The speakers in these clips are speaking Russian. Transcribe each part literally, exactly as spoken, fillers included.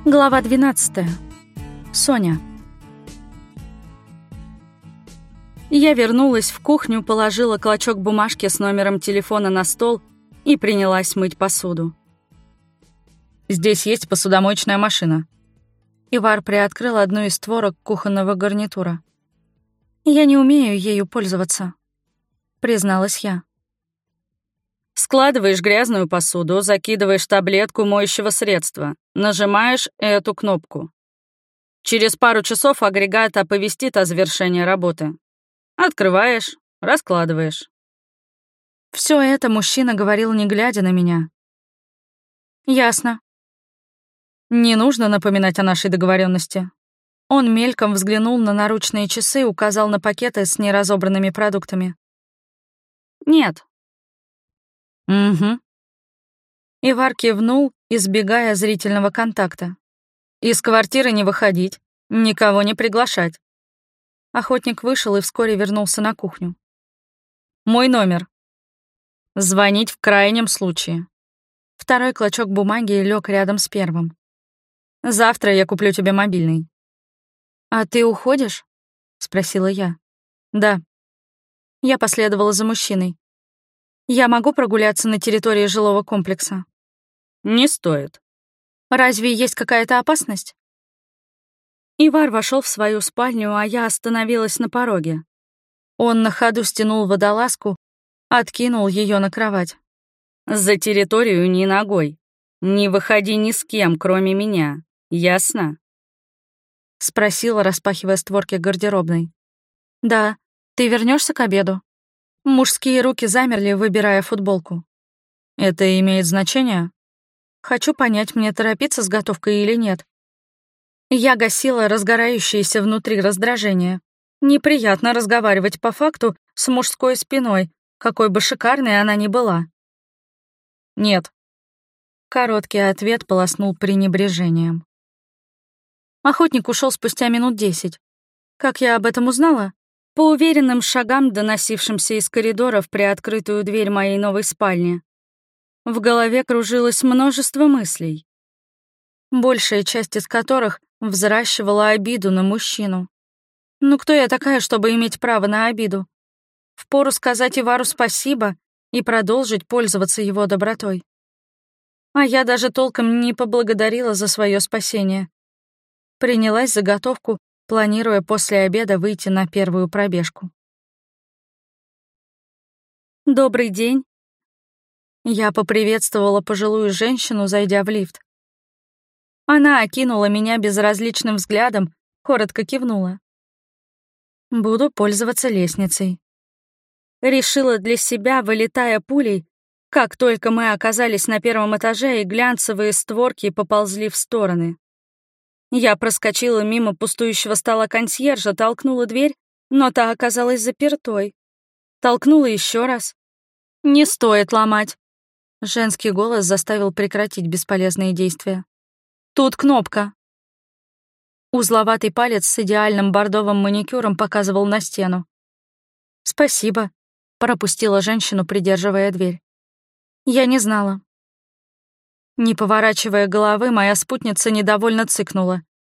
Глава двенадцатая. Соня. Я вернулась в кухню, положила клочок бумажки с номером телефона на стол и принялась мыть посуду. «Здесь есть посудомоечная машина». Ивар приоткрыл одну из створок кухонного гарнитура. «Я не умею ею пользоваться», — призналась я. Складываешь грязную посуду, закидываешь таблетку моющего средства, нажимаешь эту кнопку. Через пару часов агрегат оповестит о завершении работы. Открываешь, раскладываешь. Все это мужчина говорил, не глядя на меня. Ясно. Не нужно напоминать о нашей договоренности. Он мельком взглянул на наручные часы и указал на пакеты с неразобранными продуктами. Нет. «Угу». Ивар кивнул, избегая зрительного контакта. «Из квартиры не выходить, никого не приглашать». Охотник вышел и вскоре вернулся на кухню. «Мой номер. Звонить в крайнем случае». Второй клочок бумаги лег рядом с первым. «Завтра я куплю тебе мобильный». «А ты уходишь?» — спросила я. «Да». Я последовала за мужчиной. «Я могу прогуляться на территории жилого комплекса?» «Не стоит». «Разве есть какая-то опасность?» Ивар вошел в свою спальню, а я остановилась на пороге. Он на ходу стянул водолазку, откинул ее на кровать. «За территорию ни ногой. Не выходи ни с кем, кроме меня. Ясно?» Спросила, распахивая створки гардеробной. «Да. Ты вернешься к обеду?» Мужские руки замерли, выбирая футболку. «Это имеет значение?» Хочу понять, мне торопиться с готовкой или нет. Я гасила разгорающееся внутри раздражение. Неприятно разговаривать по факту с мужской спиной, какой бы шикарной она ни была. «Нет». Короткий ответ полоснул пренебрежением. Охотник ушел спустя минут десять. Как я об этом узнала? По уверенным шагам, доносившимся из коридора в приоткрытую дверь моей новой спальни. В голове кружилось множество мыслей, большая часть из которых взращивала обиду на мужчину. Ну кто я такая, чтобы иметь право на обиду? Впору сказать Ивару спасибо и продолжить пользоваться его добротой. А я даже толком не поблагодарила за свое спасение. Принялась за готовку, планируя после обеда выйти на первую пробежку. «Добрый день». Я поприветствовала пожилую женщину, зайдя в лифт. Она окинула меня безразличным взглядом, коротко кивнула. «Буду пользоваться лестницей». Решила для себя, вылетая пулей, как только мы оказались на первом этаже, и глянцевые створки поползли в стороны. Я проскочила мимо пустующего стола консьержа, толкнула дверь, но та оказалась запертой. Толкнула еще раз. «Не стоит ломать». Женский голос заставил прекратить бесполезные действия. «Тут кнопка». Узловатый палец с идеальным бордовым маникюром показывал на стену. «Спасибо», — пропустила женщину, придерживая дверь. «Я не знала». Не поворачивая головы, моя спутница недовольно цыкнула.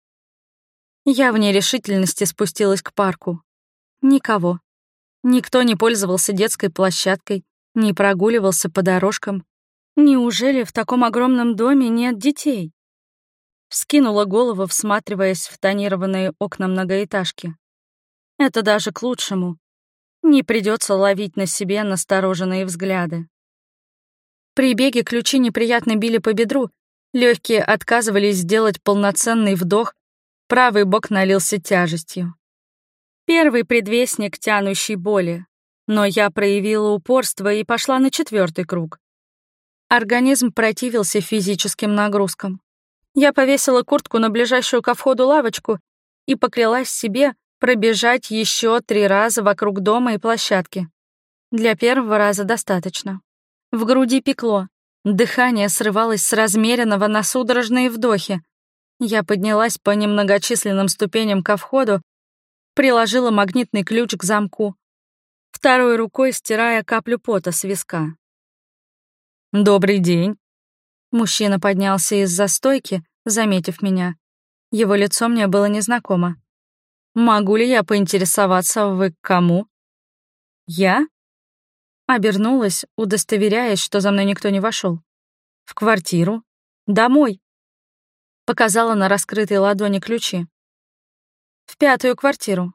Я в нерешительности спустилась к парку. Никого. Никто не пользовался детской площадкой, не прогуливался по дорожкам. Неужели в таком огромном доме нет детей? Вскинула голову, всматриваясь в тонированные окна многоэтажки. Это даже к лучшему. Не придется ловить на себе настороженные взгляды. При беге ключи неприятно били по бедру, легкие отказывались сделать полноценный вдох, правый бок налился тяжестью. Первый предвестник тянущей боли, но я проявила упорство и пошла на четвертый круг. Организм противился физическим нагрузкам. Я повесила куртку на ближайшую ко входу лавочку и поклялась себе пробежать еще три раза вокруг дома и площадки. Для первого раза достаточно. В груди пекло, дыхание срывалось с размеренного на судорожные вдохи. Я поднялась по немногочисленным ступеням ко входу, приложила магнитный ключ к замку, второй рукой стирая каплю пота с виска. «Добрый день». Мужчина поднялся из-за стойки, заметив меня. Его лицо мне было незнакомо. «Могу ли я поинтересоваться, вы к кому?» «Я?» Обернулась, удостоверяясь, что за мной никто не вошел. «В квартиру? Домой?» Показала на раскрытой ладони ключи. «В пятую квартиру».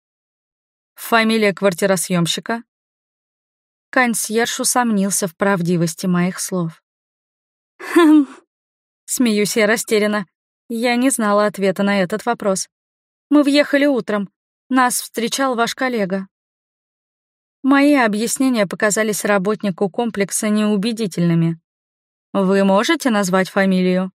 «Фамилия квартиросъемщика?» Консьерж усомнился в правдивости моих слов. «Хм...» Смеюсь я растерянно. Я не знала ответа на этот вопрос. «Мы въехали утром. Нас встречал ваш коллега». Мои объяснения показались работнику комплекса неубедительными. «Вы можете назвать фамилию?»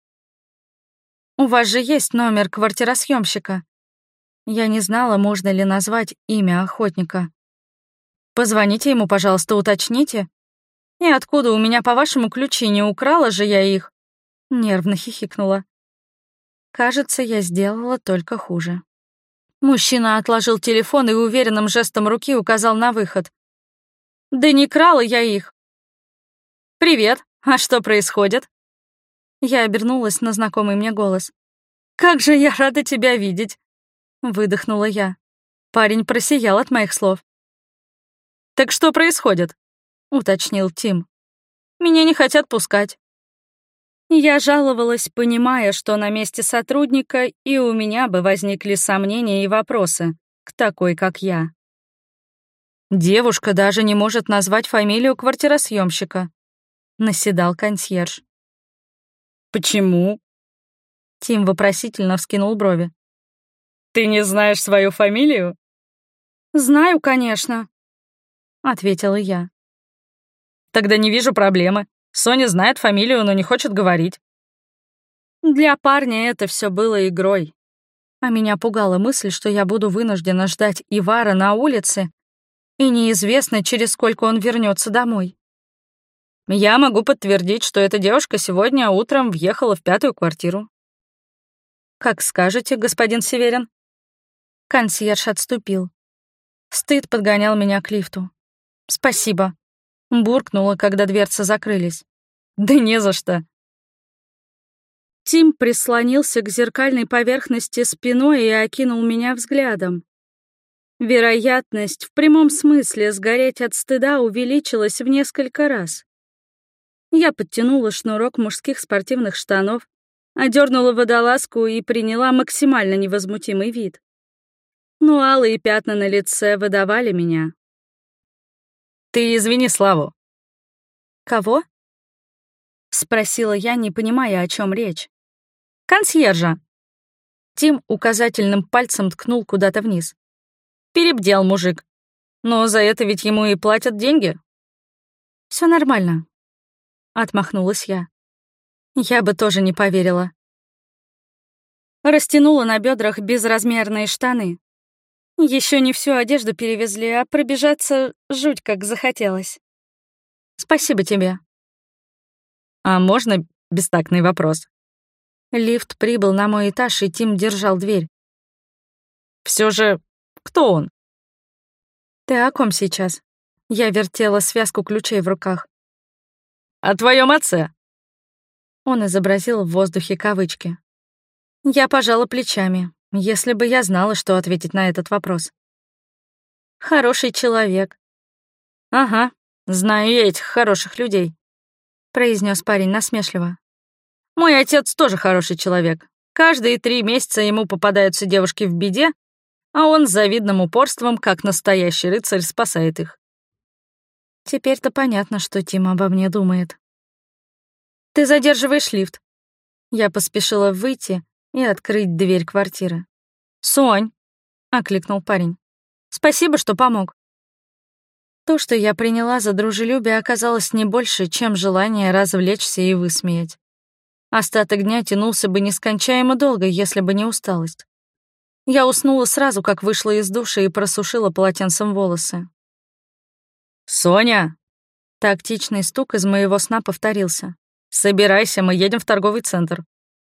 «У вас же есть номер квартиросъемщика». Я не знала, можно ли назвать имя охотника. «Позвоните ему, пожалуйста, уточните. И откуда у меня, по-вашему, ключи, не украла же я их?» Нервно хихикнула. Кажется, я сделала только хуже. Мужчина отложил телефон и уверенным жестом руки указал на выход. «Да не крала я их!» «Привет, а что происходит?» Я обернулась на знакомый мне голос. «Как же я рада тебя видеть!» Выдохнула я. Парень просиял от моих слов. «Так что происходит?» — уточнил Тим. «Меня не хотят пускать». Я жаловалась, понимая, что на месте сотрудника и у меня бы возникли сомнения и вопросы к такой, как я. «Девушка даже не может назвать фамилию квартиросъемщика», — наседал консьерж. «Почему?» Тим вопросительно вскинул брови. «Ты не знаешь свою фамилию?» «Знаю, конечно», — ответила я. «Тогда не вижу проблемы. Соня знает фамилию, но не хочет говорить». Для парня это все было игрой. А меня пугала мысль, что я буду вынуждена ждать Ивара на улице, и неизвестно, через сколько он вернется домой. Я могу подтвердить, что эта девушка сегодня утром въехала в пятую квартиру. «Как скажете, господин Северин». Консьерж отступил. Стыд подгонял меня к лифту. «Спасибо», — буркнула, когда дверцы закрылись. «Да не за что». Тим прислонился к зеркальной поверхности спиной и окинул меня взглядом. Вероятность в прямом смысле сгореть от стыда увеличилась в несколько раз. Я подтянула шнурок мужских спортивных штанов, одернула водолазку и приняла максимально невозмутимый вид. Но алые пятна на лице выдавали меня. «Ты извини Славу». «Кого?» — спросила я, не понимая, о чем речь. «Консьержа». Тим указательным пальцем ткнул куда-то вниз. «Перебдел мужик. Но за это ведь ему и платят деньги». «Все нормально», — отмахнулась я. Я бы тоже не поверила. Растянула на бедрах безразмерные штаны. Еще не всю одежду перевезли, а пробежаться жуть как захотелось. «Спасибо тебе». «А можно бестактный вопрос?» Лифт прибыл на мой этаж, и Тим держал дверь. Все же, кто он?» «Ты о ком сейчас?» Я вертела связку ключей в руках. «О твоем отце». Он изобразил в воздухе кавычки. Я пожала плечами, если бы я знала, что ответить на этот вопрос. «Хороший человек». «Ага, знаю я этих хороших людей», — произнес парень насмешливо. «Мой отец тоже хороший человек. Каждые три месяца ему попадаются девушки в беде, а он с завидным упорством, как настоящий рыцарь, спасает их». Теперь-то понятно, что Тим обо мне думает. «Ты задерживаешь лифт». Я поспешила выйти и открыть дверь квартиры. «Сонь!» — окликнул парень. «Спасибо, что помог». То, что я приняла за дружелюбие, оказалось не больше, чем желание развлечься и высмеять. Остаток дня тянулся бы нескончаемо долго, если бы не усталость. Я уснула сразу, как вышла из душа и просушила полотенцем волосы. «Соня!» Тактичный стук из моего сна повторился. «Собирайся, мы едем в торговый центр».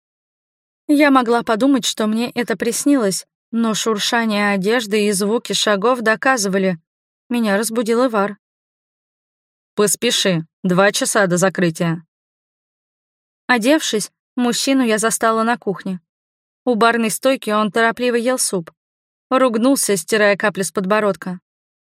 Я могла подумать, что мне это приснилось, но шуршание одежды и звуки шагов доказывали. Меня разбудил Ивар. «Поспеши, два часа до закрытия». Одевшись, Мужчину я застала на кухне. У барной стойки он торопливо ел суп. Ругнулся, стирая капли с подбородка.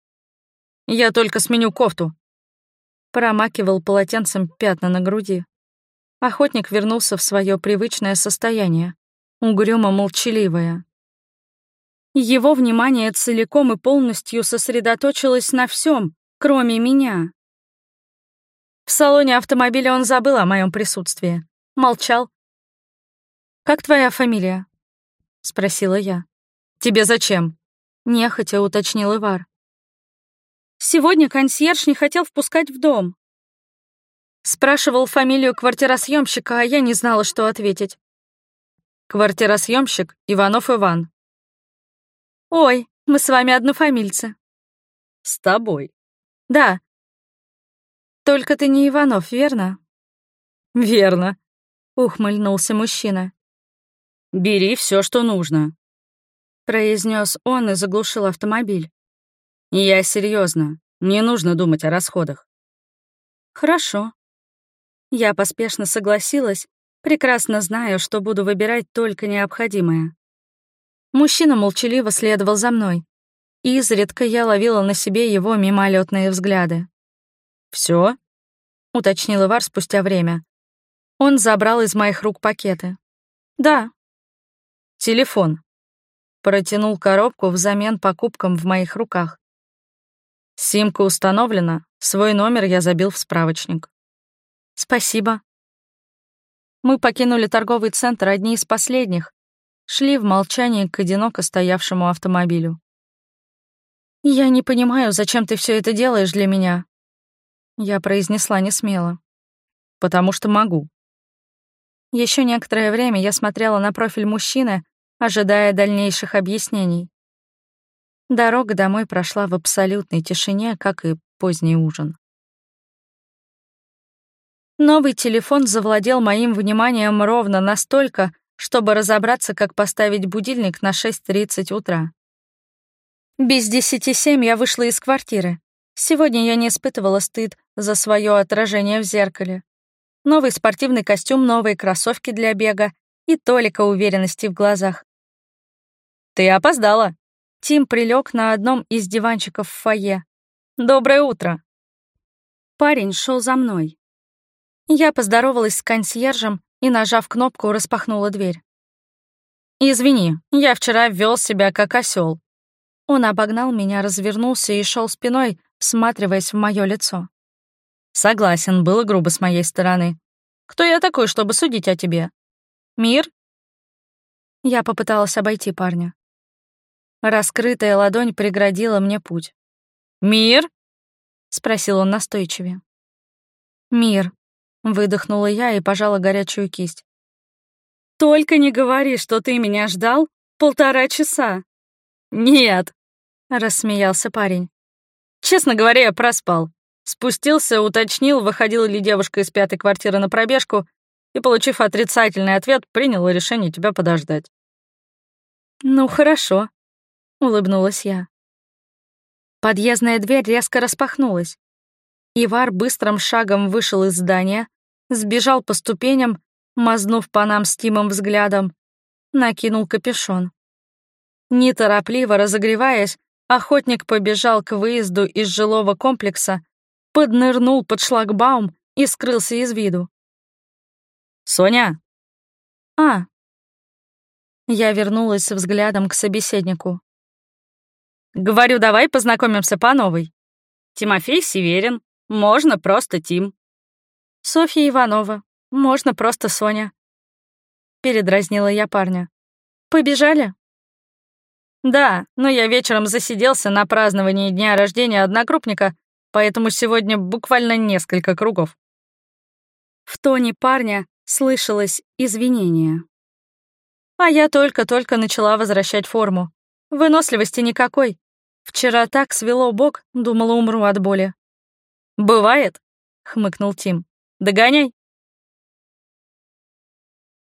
«Я только сменю кофту». Промакивал полотенцем пятна на груди. Охотник вернулся в свое привычное состояние, угрюмо-молчаливое. Его внимание целиком и полностью сосредоточилось на всем, кроме меня. В салоне автомобиля он забыл о моем присутствии. Молчал. «Как твоя фамилия?» — спросила я. «Тебе зачем?» — нехотя уточнил Ивар. «Сегодня консьерж не хотел впускать в дом». Спрашивал фамилию квартиросъемщика, а я не знала, что ответить. «Квартиросъемщик Иванов Иван». «Ой, мы с вами однофамильцы». «С тобой?» «Да». «Только ты не Иванов, верно?» «Верно», — ухмыльнулся мужчина. «Бери все, что нужно», — произнес он и заглушил автомобиль. «Я серьезно, не нужно думать о расходах». «Хорошо». Я поспешно согласилась, прекрасно зная, что буду выбирать только необходимое. Мужчина молчаливо следовал за мной. Изредка я ловила на себе его мимолетные взгляды. «Все?» — уточнил Ивар спустя время. Он забрал из моих рук пакеты. «Да». «Телефон». Протянул коробку взамен покупкам в моих руках. «Симка установлена, свой номер я забил в справочник». «Спасибо». Мы покинули торговый центр одни из последних, шли в молчании к одиноко стоявшему автомобилю. «Я не понимаю, зачем ты все это делаешь для меня?» Я произнесла несмело. «Потому что могу». Еще некоторое время я смотрела на профиль мужчины, ожидая дальнейших объяснений. Дорога домой прошла в абсолютной тишине, как и поздний ужин. Новый телефон завладел моим вниманием ровно настолько, чтобы разобраться, как поставить будильник на шесть тридцать утра. Без десяти семь я вышла из квартиры. Сегодня я не испытывала стыд за свое отражение в зеркале. Новый спортивный костюм, новые кроссовки для бега и толика уверенности в глазах. «Ты опоздала!» Тим прилег на одном из диванчиков в фойе. «Доброе утро!» Парень шел за мной. Я поздоровалась с консьержем и, нажав кнопку, распахнула дверь. «Извини, я вчера вел себя как осел. Он обогнал меня, развернулся и шел спиной, всматриваясь в мое лицо. «Согласен, было грубо с моей стороны. Кто я такой, чтобы судить о тебе? Мир?» Я попыталась обойти парня. Раскрытая ладонь преградила мне путь. «Мир?» — спросил он настойчивее. «Мир», — выдохнула я и пожала горячую кисть. «Только не говори, что ты меня ждал полтора часа». «Нет», — рассмеялся парень. «Честно говоря, я проспал. Спустился, уточнил, выходила ли девушка из пятой квартиры на пробежку, и, получив отрицательный ответ, принял решение тебя подождать». «Ну, хорошо», — улыбнулась я. Подъездная дверь резко распахнулась. Ивар быстрым шагом вышел из здания, сбежал по ступеням, мазнув по нам с Тимом взглядом, накинул капюшон. Неторопливо разогреваясь, охотник побежал к выезду из жилого комплекса, поднырнул под шлагбаум и скрылся из виду. «Соня!» «А!» Я вернулась взглядом к собеседнику. «Говорю, давай познакомимся по новой. Тимофей Северин, можно просто Тим. Софья Иванова, можно просто Соня». Передразнила я парня. «Побежали?» «Да, но я вечером засиделся на праздновании дня рождения одногруппника, поэтому сегодня буквально несколько кругов». В тоне парня слышалось извинение. А я только-только начала возвращать форму. Выносливости никакой. Вчера так свело бок, думала, умру от боли. «Бывает», — хмыкнул Тим. «Догоняй».